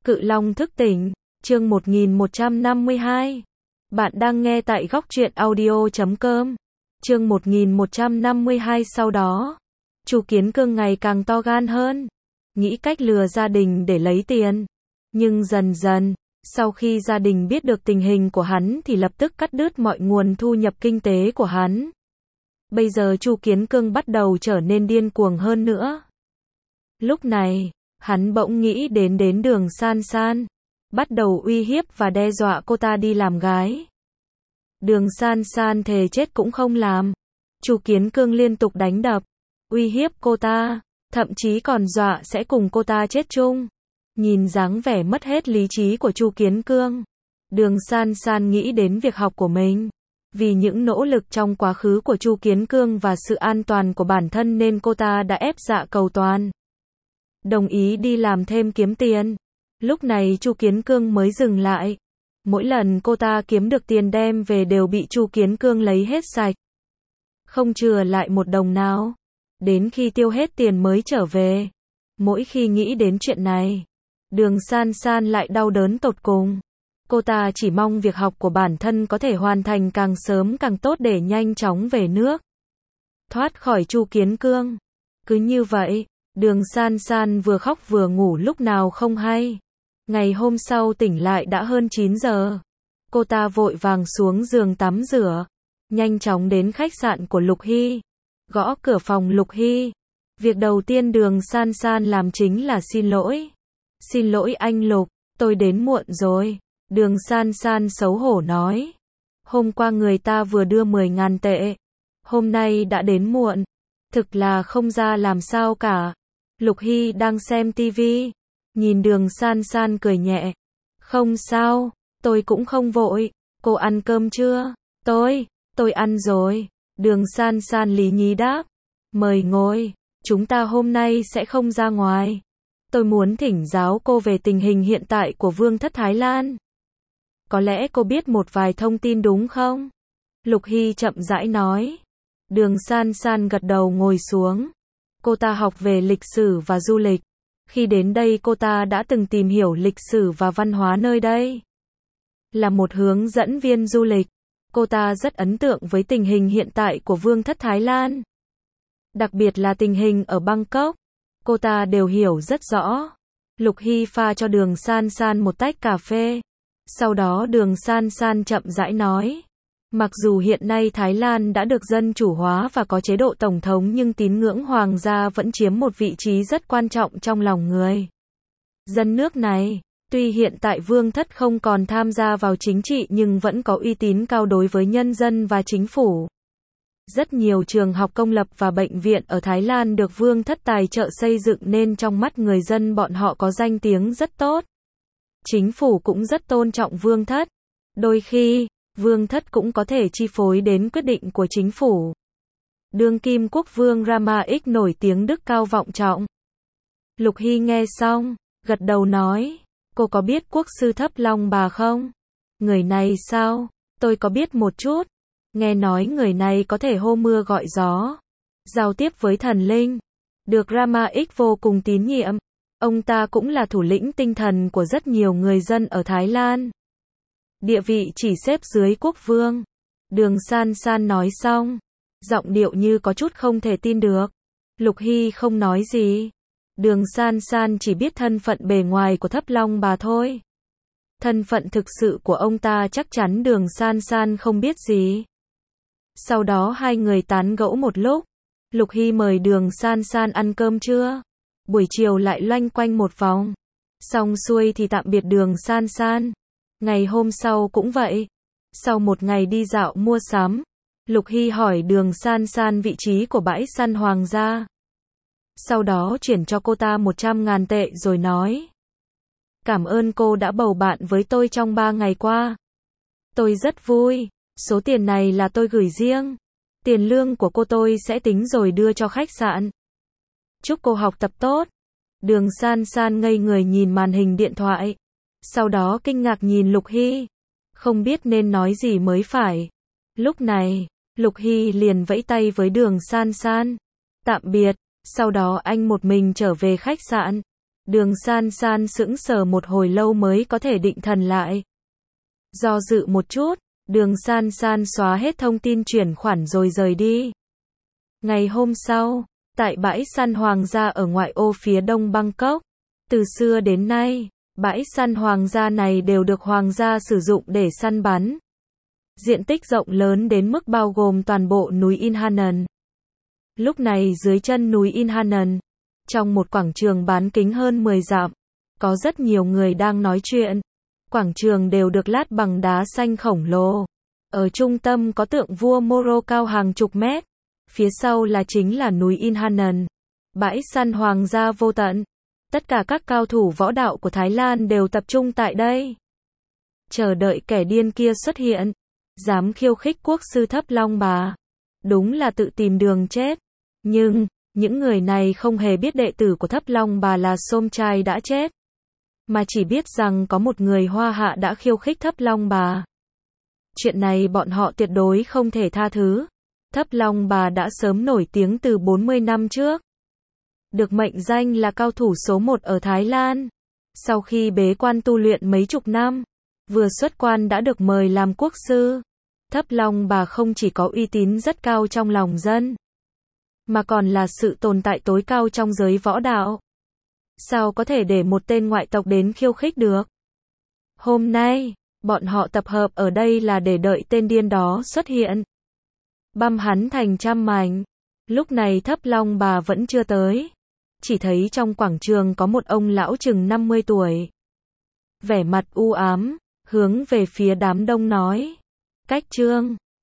Cự Long thức tỉnh, chương 1152. Bạn đang nghe tại góc truyện audio.com. Chương 1152 sau đó, Chu Kiến Cương ngày càng to gan hơn, nghĩ cách lừa gia đình để lấy tiền. Nhưng dần dần, sau khi gia đình biết được tình hình của hắn thì lập tức cắt đứt mọi nguồn thu nhập kinh tế của hắn. Bây giờ Chu Kiến Cương bắt đầu trở nên điên cuồng hơn nữa. Lúc này, hắn bỗng nghĩ đến Đường San San, bắt đầu uy hiếp và đe dọa cô ta đi làm gái. Đường San San thề chết cũng không làm. Chu Kiến Cương liên tục đánh đập, uy hiếp cô ta, thậm chí còn dọa sẽ cùng cô ta chết chung. Nhìn dáng vẻ mất hết lý trí của Chu Kiến Cương, Đường San San nghĩ đến việc học của mình. Vì những nỗ lực trong quá khứ của Chu Kiến Cương và sự an toàn của bản thân nên cô ta đã ép dạ cầu toàn, đồng ý đi làm thêm kiếm tiền. Lúc này Chu Kiến Cương mới dừng lại. Mỗi lần cô ta kiếm được tiền đem về đều bị Chu Kiến Cương lấy hết sạch, không chừa lại một đồng nào, đến khi tiêu hết tiền mới trở về. Mỗi khi nghĩ đến chuyện này, Đường San San lại đau đớn tột cùng. Cô ta chỉ mong việc học của bản thân có thể hoàn thành càng sớm càng tốt để nhanh chóng về nước, thoát khỏi Chu Kiến Cương. Cứ như vậy, Đường San San vừa khóc vừa ngủ lúc nào không hay. Ngày hôm sau tỉnh lại đã hơn 9 giờ. Cô ta vội vàng xuống giường tắm rửa, nhanh chóng đến khách sạn của Lục Hy, gõ cửa phòng Lục Hy. Việc đầu tiên Đường San San làm chính là xin lỗi. Xin lỗi anh Lục, tôi đến muộn rồi. Đường San San xấu hổ nói. Hôm qua người ta vừa đưa 10.000 tệ, hôm nay đã đến muộn. Thực là không ra làm sao cả. Lục Hy đang xem tivi, nhìn Đường San San cười nhẹ. Không sao, tôi cũng không vội. Cô ăn cơm chưa? Tôi ăn rồi. Đường San San lý nhí đáp. Mời ngồi, chúng ta hôm nay sẽ không ra ngoài. Tôi muốn thỉnh giáo cô về tình hình hiện tại của Vương thất Thái Lan. Có lẽ cô biết một vài thông tin đúng không? Lục Hy chậm rãi nói. Đường San San gật đầu ngồi xuống. Cô ta học về lịch sử và du lịch. Khi đến đây cô ta đã từng tìm hiểu lịch sử và văn hóa nơi đây. Là một hướng dẫn viên du lịch, cô ta rất ấn tượng với tình hình hiện tại của Vương thất Thái Lan. Đặc biệt là tình hình ở Bangkok, cô ta đều hiểu rất rõ. Lục Hy pha cho Đường San San một tách cà phê. Sau đó Đường San San chậm rãi nói. Mặc dù hiện nay Thái Lan đã được dân chủ hóa và có chế độ tổng thống nhưng tín ngưỡng hoàng gia vẫn chiếm một vị trí rất quan trọng trong lòng người dân nước này. Tuy hiện tại Vương thất không còn tham gia vào chính trị nhưng vẫn có uy tín cao đối với nhân dân và chính phủ. Rất nhiều trường học công lập và bệnh viện ở Thái Lan được Vương thất tài trợ xây dựng nên trong mắt người dân bọn họ có danh tiếng rất tốt. Chính phủ cũng rất tôn trọng Vương thất. Đôi khi, Vương thất cũng có thể chi phối đến quyết định của chính phủ. Đương kim quốc vương Rama X nổi tiếng đức cao vọng trọng. Lục Hy nghe xong, gật đầu nói. Cô có biết quốc sư Thấp Long Bà không? Người này sao? Tôi có biết một chút. Nghe nói người này có thể hô mưa gọi gió, giao tiếp với thần linh, được Rama X vô cùng tín nhiệm. Ông ta cũng là thủ lĩnh tinh thần của rất nhiều người dân ở Thái Lan. Địa vị chỉ xếp dưới quốc vương. Đường San San nói xong, giọng điệu như có chút không thể tin được. Lục Hy không nói gì. Đường San San chỉ biết thân phận bề ngoài của Thấp Long Bà thôi. Thân phận thực sự của ông ta chắc chắn Đường San San không biết gì. Sau đó hai người tán gẫu một lúc. Lục Hy mời Đường San San ăn cơm trưa. Buổi chiều lại loanh quanh một vòng. Xong xuôi thì tạm biệt Đường San San. Ngày hôm sau cũng vậy. Sau một ngày đi dạo mua sắm, Lục Hy hỏi Đường San San vị trí của bãi săn hoàng gia. Sau đó chuyển cho cô ta 100.000 tệ rồi nói. Cảm ơn cô đã bầu bạn với tôi trong 3 ngày qua. Tôi rất vui. Số tiền này là tôi gửi riêng. Tiền lương của cô tôi sẽ tính rồi đưa cho khách sạn. Chúc cô học tập tốt. Đường San San ngây người nhìn màn hình điện thoại. Sau đó kinh ngạc nhìn Lục Hy. Không biết nên nói gì mới phải. Lúc này, Lục Hy liền vẫy tay với Đường San San. Tạm biệt. Sau đó anh một mình trở về khách sạn. Đường San San sững sờ một hồi lâu mới có thể định thần lại. Do dự một chút, Đường San San xóa hết thông tin chuyển khoản rồi rời đi. Ngày hôm sau, tại bãi săn hoàng gia ở ngoại ô phía đông Bangkok, từ xưa đến nay, bãi săn hoàng gia này đều được hoàng gia sử dụng để săn bắn. Diện tích rộng lớn đến mức bao gồm toàn bộ núi Inhanon. Lúc này dưới chân núi Inhanon, trong một quảng trường bán kính hơn 10 dặm, có rất nhiều người đang nói chuyện. Quảng trường đều được lát bằng đá xanh khổng lồ. Ở trung tâm có tượng vua Moro cao hàng chục mét. Phía sau chính là núi Inhanon, bãi săn hoàng gia vô tận. Tất cả các cao thủ võ đạo của Thái Lan đều tập trung tại đây. Chờ đợi kẻ điên kia xuất hiện. Dám khiêu khích quốc sư Thấp Long Bà. Đúng là tự tìm đường chết. Nhưng, những người này không hề biết đệ tử của Thấp Long Bà là Somchai đã chết. Mà chỉ biết rằng có một người Hoa Hạ đã khiêu khích Thấp Long Bà. Chuyện này bọn họ tuyệt đối không thể tha thứ. Thấp Long Bà đã sớm nổi tiếng từ 40 năm trước. Được mệnh danh là cao thủ số 1 ở Thái Lan. Sau khi bế quan tu luyện mấy chục năm, vừa xuất quan đã được mời làm quốc sư. Thấp Long Bà không chỉ có uy tín rất cao trong lòng dân, mà còn là sự tồn tại tối cao trong giới võ đạo. Sao có thể để một tên ngoại tộc đến khiêu khích được? Hôm nay, bọn họ tập hợp ở đây là để đợi tên điên đó xuất hiện. Băm hắn thành trăm mảnh. Lúc này Thấp Long Bà vẫn chưa tới. Chỉ thấy trong quảng trường có một ông lão chừng 50 tuổi. Vẻ mặt u ám, hướng về phía đám đông nói. Cách Trương,